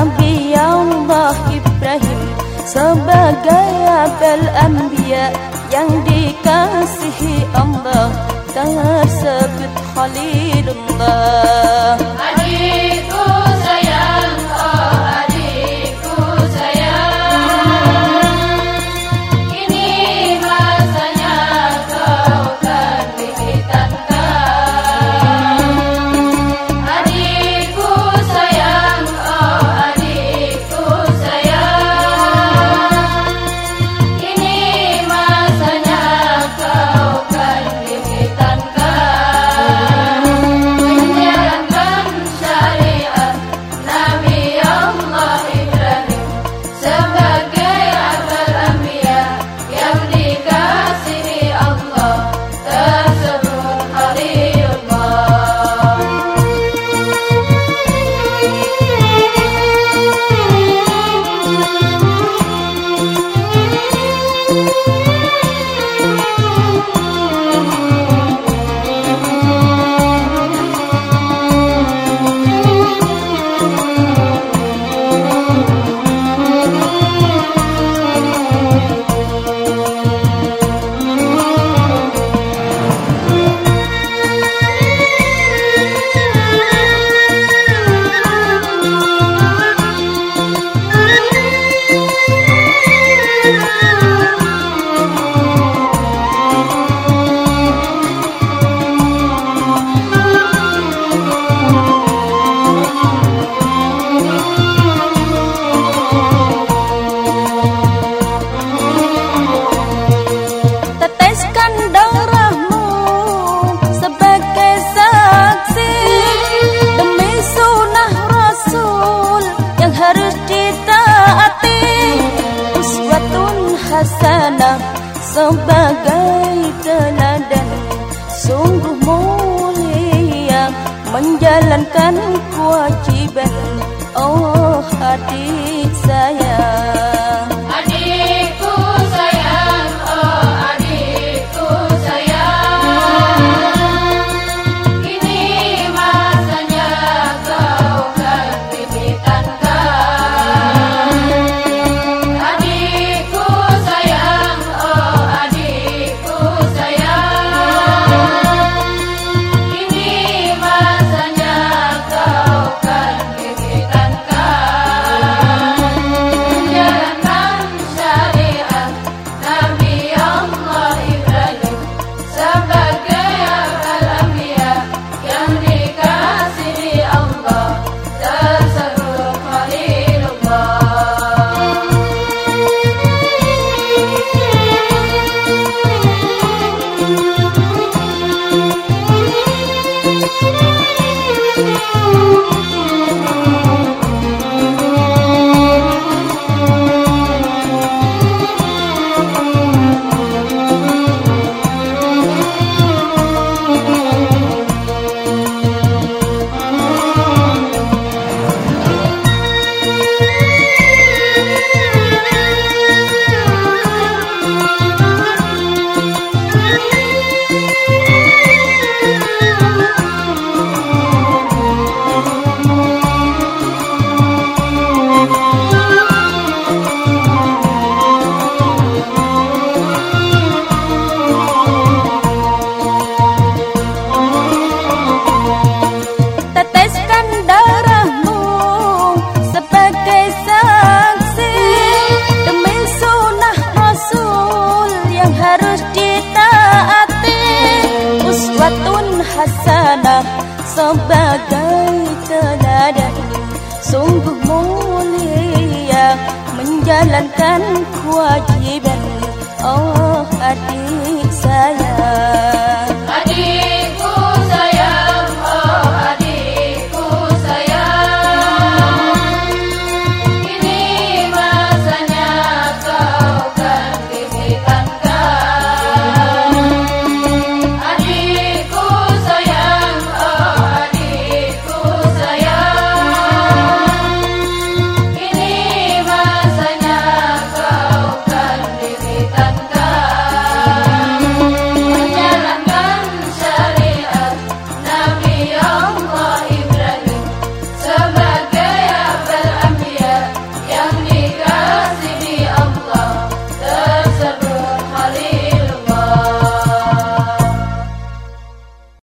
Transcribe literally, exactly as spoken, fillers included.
Nabi Allah Ibrahim sebagai abul anbiya yang dikasihi Allah tersebut Khalilullah. Adikku sayang, oh adikku sayang, ini masanya kau kan dihitankan. Adikku sayang, oh adikku sayang, ini masanya kau kan dihitankan. Menjalankan syariat Nabi Allah Ibrahim sebagai abul anbiya yang dikasihi Allah tersebut Khalilullah. Teteskan darahmu sebagai saksi demi sunnah Rasul yang harus ditaati. Uswatun hasanah sebagai teladan, sungguh mulia menjalankan kewajiban. Oh adik sayang, Adikku sayang, oh adikku sayang, ini masanya kau kan dihitankan. Adikku sayang, oh adikku sayang, ini masanya kau kan dihitankan. Menjalankan syariat Nabi Allah Ibrahim sebagai abul anbiya yang dikasihi Allah tersebut Khalilullah. teteskan darahmu sebagai saksi demi sunnah Rasul yang harus ditaati. Uswatun hasanah sebagai teladan, sungguh mulia menjalankan kewajiban. Oh adik sayang,